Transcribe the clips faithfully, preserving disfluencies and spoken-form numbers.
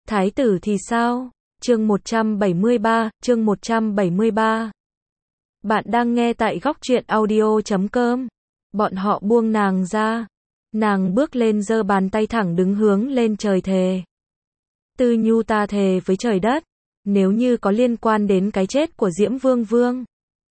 Thái tử thì sao? Chương một trăm bảy mươi ba, chương một trăm bảy mươi ba. Bạn đang nghe tại góc truyện audio chấm com. Bọn họ buông nàng ra. Nàng bước lên giơ bàn tay thẳng đứng hướng lên trời thề. Tư Nhu, ta thề với trời đất, nếu như có liên quan đến cái chết của Diễm Vương Vương,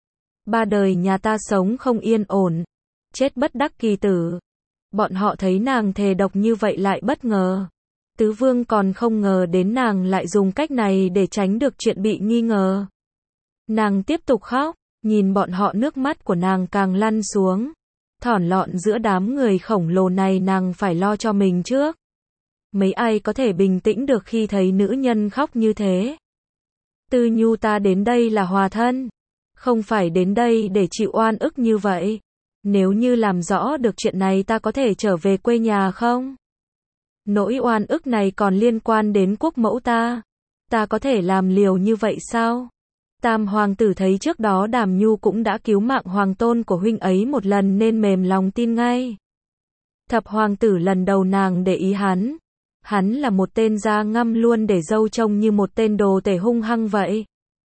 ba đời nhà ta sống không yên ổn, chết bất đắc kỳ tử. Bọn họ thấy nàng thề độc như vậy lại bất ngờ. Tứ Vương còn không ngờ đến nàng lại dùng cách này để tránh được chuyện bị nghi ngờ. Nàng tiếp tục khóc, nhìn bọn họ nước mắt của nàng càng lăn xuống. Thỏn lọn giữa đám người khổng lồ này nàng phải lo cho mình trước. Mấy ai có thể bình tĩnh được khi thấy nữ nhân khóc như thế. Tư Nhu, ta đến đây là hòa thân, không phải đến đây để chịu oan ức như vậy. Nếu như làm rõ được chuyện này ta có thể trở về quê nhà không? Nỗi oan ức này còn liên quan đến quốc mẫu ta. Ta có thể làm liều như vậy sao? Tam hoàng tử thấy trước đó Đàm Nhu cũng đã cứu mạng hoàng tôn của huynh ấy một lần nên mềm lòng tin ngay. Thập hoàng tử lần đầu nàng để ý hắn. Hắn là một tên da ngăm luôn để râu trông như một tên đồ tể hung hăng vậy.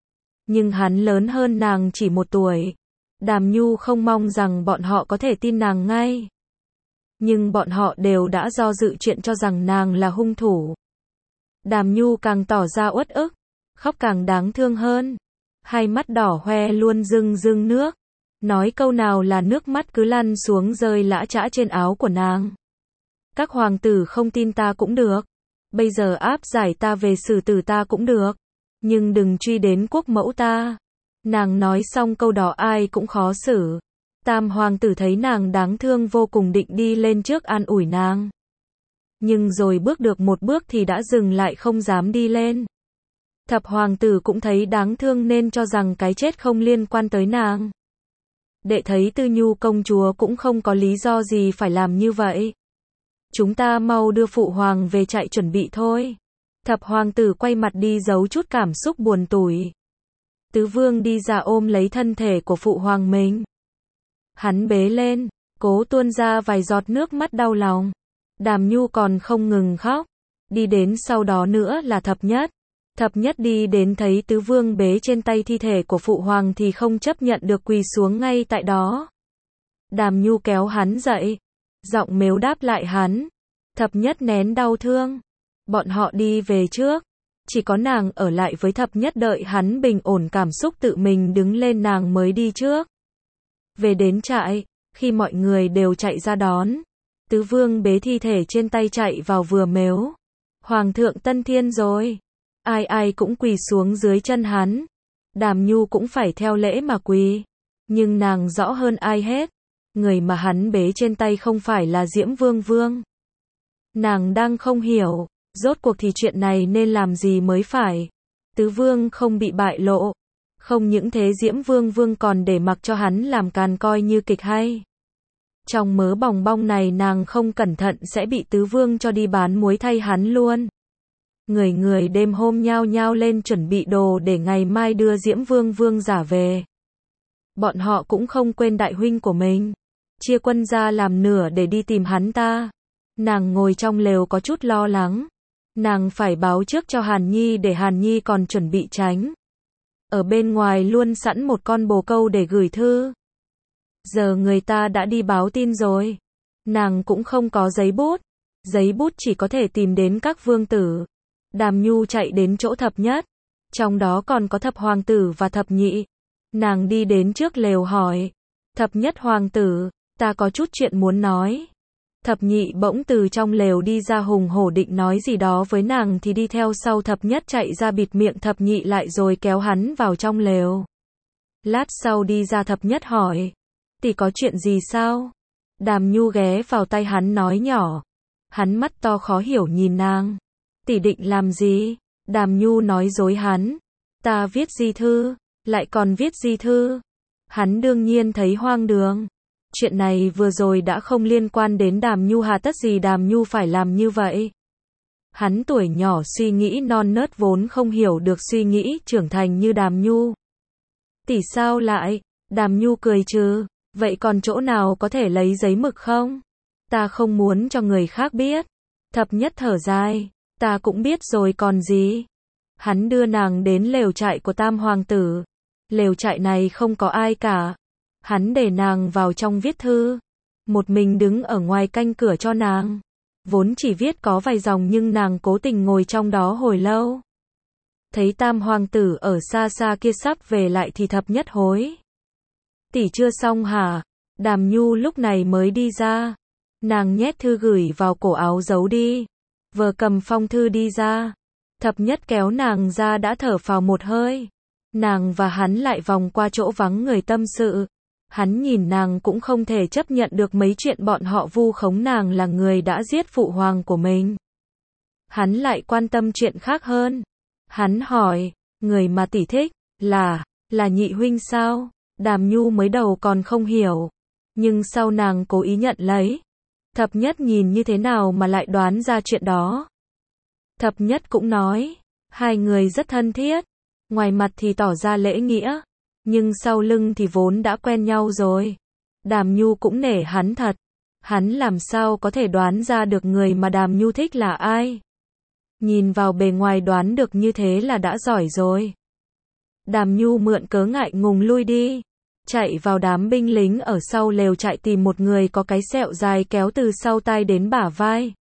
Nhưng hắn lớn hơn nàng chỉ một tuổi. Đàm Nhu không mong rằng bọn họ có thể tin nàng ngay. Nhưng bọn họ đều đã do dự chuyện cho rằng nàng là hung thủ. Đàm Nhu càng tỏ ra uất ức, khóc càng đáng thương hơn. Hai mắt đỏ hoe luôn rưng rưng nước. Nói câu nào là nước mắt cứ lăn xuống rơi lã chã trên áo của nàng. Các hoàng tử không tin ta cũng được. Bây giờ áp giải ta về xử tử ta cũng được. Nhưng đừng truy đến quốc mẫu ta. Nàng nói xong câu đó ai cũng khó xử. Tam hoàng tử thấy nàng đáng thương vô cùng định đi lên trước an ủi nàng. Nhưng rồi bước được một bước thì đã dừng lại không dám đi lên. Thập hoàng tử cũng thấy đáng thương nên cho rằng cái chết không liên quan tới nàng. Đệ thấy Tư Nhu công chúa cũng không có lý do gì phải làm như vậy. Chúng ta mau đưa phụ hoàng về trại chuẩn bị thôi. Thập hoàng tử quay mặt đi giấu chút cảm xúc buồn tủi. Tứ Vương đi ra ôm lấy thân thể của phụ hoàng mình. Hắn bế lên, cố tuôn ra vài giọt nước mắt đau lòng. Đàm Nhu còn không ngừng khóc. Đi đến sau đó nữa là Thập Nhất. Thập Nhất đi đến thấy Tứ Vương bế trên tay thi thể của phụ hoàng thì không chấp nhận được quỳ xuống ngay tại đó. Đàm Nhu kéo hắn dậy, giọng mếu đáp lại hắn. Thập Nhất nén đau thương. Bọn họ đi về trước. Chỉ có nàng ở lại với Thập Nhất đợi hắn bình ổn cảm xúc tự mình đứng lên nàng mới đi trước. Về đến trại, khi mọi người đều chạy ra đón, Tứ Vương bế thi thể trên tay chạy vào vừa mếu. Hoàng thượng tân thiên rồi. Ai ai cũng quỳ xuống dưới chân hắn. Đàm Nhu cũng phải theo lễ mà quỳ. Nhưng nàng rõ hơn ai hết. Người mà hắn bế trên tay không phải là Diễm Vương Vương. Nàng đang không hiểu, rốt cuộc thì chuyện này nên làm gì mới phải. Tứ Vương không bị bại lộ. Không những thế Diễm Vương Vương còn để mặc cho hắn làm càn coi như kịch hay. Trong mớ bòng bong này nàng không cẩn thận sẽ bị Tứ Vương cho đi bán muối thay hắn luôn. Người người đêm hôm nhao nhao lên chuẩn bị đồ để ngày mai đưa Diễm Vương Vương giả về. Bọn họ cũng không quên đại huynh của mình. Chia quân ra làm nửa để đi tìm hắn ta. Nàng ngồi trong lều có chút lo lắng. Nàng phải báo trước cho Hàn Nhi để Hàn Nhi còn chuẩn bị tránh. Ở bên ngoài luôn sẵn một con bồ câu để gửi thư. Giờ người ta đã đi báo tin rồi. Nàng cũng không có giấy bút. Giấy bút chỉ có thể tìm đến các vương tử. Đàm Nhu chạy đến chỗ Thập Nhất. Trong đó còn có Thập hoàng tử và Thập nhị. Nàng đi đến trước lều hỏi. Thập Nhất hoàng tử, ta có chút chuyện muốn nói. Thập nhị bỗng từ trong lều đi ra hùng hổ định nói gì đó với nàng thì đi theo sau Thập Nhất chạy ra bịt miệng Thập nhị lại rồi kéo hắn vào trong lều. Lát sau đi ra Thập Nhất hỏi. Tỷ có chuyện gì sao? Đàm Nhu ghé vào tay hắn nói nhỏ. Hắn mắt to khó hiểu nhìn nàng. Tỷ định làm gì? Đàm Nhu nói dối hắn. Ta viết di thư, lại còn viết di thư. Hắn đương nhiên thấy hoang đường. Chuyện này vừa rồi đã không liên quan đến Đàm Nhu, hà tất gì Đàm Nhu phải làm như vậy. Hắn tuổi nhỏ suy nghĩ non nớt vốn không hiểu được suy nghĩ trưởng thành như Đàm Nhu. Tỷ sao lại? Đàm Nhu cười trừ. Vậy còn chỗ nào có thể lấy giấy mực không? Ta không muốn cho người khác biết. Thập Nhất thở dài. Ta cũng biết rồi còn gì. Hắn đưa nàng đến lều trại của Tam Hoàng tử. Lều trại này không có ai cả. Hắn để nàng vào trong viết thư. Một mình đứng ở ngoài canh cửa cho nàng. Vốn chỉ viết có vài dòng nhưng nàng cố tình ngồi trong đó hồi lâu. Thấy Tam Hoàng tử ở xa xa kia sắp về lại thì thập nhất hối. Tỷ chưa xong hả? Đàm Nhu lúc này mới đi ra. Nàng nhét thư gửi vào cổ áo giấu đi. Vừa cầm phong thư đi ra. Thập nhất kéo nàng ra đã thở phào một hơi. Nàng và hắn lại vòng qua chỗ vắng người tâm sự. Hắn nhìn nàng cũng không thể chấp nhận được mấy chuyện bọn họ vu khống nàng là người đã giết phụ hoàng của mình. Hắn lại quan tâm chuyện khác hơn. Hắn hỏi, người mà tỷ thích, là, là nhị huynh sao? Đàm Nhu mới đầu còn không hiểu. Nhưng sau nàng cố ý nhận lấy. Thập nhất nhìn như thế nào mà lại đoán ra chuyện đó. Thập nhất cũng nói, hai người rất thân thiết. Ngoài mặt thì tỏ ra lễ nghĩa. Nhưng sau lưng thì vốn đã quen nhau rồi. Đàm Nhu cũng nể hắn thật. Hắn làm sao có thể đoán ra được người mà Đàm Nhu thích là ai. Nhìn vào bề ngoài đoán được như thế là đã giỏi rồi. Đàm Nhu mượn cớ ngại ngùng lui đi. Chạy vào đám binh lính ở sau lều trại tìm một người có cái sẹo dài kéo từ sau tai đến bả vai.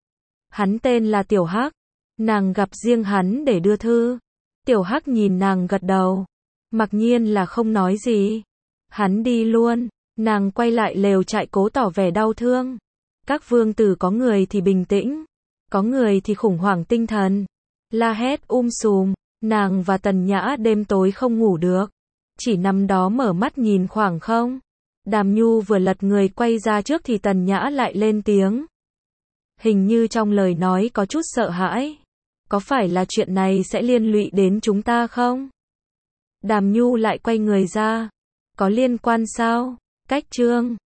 Hắn tên là Tiểu Hắc. Nàng gặp riêng hắn để đưa thư. Tiểu Hắc nhìn nàng gật đầu. Mặc nhiên là không nói gì. Hắn đi luôn. Nàng quay lại lều trại cố tỏ vẻ đau thương. Các vương tử có người thì bình tĩnh. Có người thì khủng hoảng tinh thần. La hét um sùm. Nàng và Tần Nhã đêm tối không ngủ được. Chỉ nằm đó mở mắt nhìn khoảng không. Đàm Nhu vừa lật người quay ra trước thì Tần Nhã lại lên tiếng. Hình như trong lời nói có chút sợ hãi. Có phải là chuyện này sẽ liên lụy đến chúng ta không? Đàm Nhu lại quay người ra. Có liên quan sao? Cách chương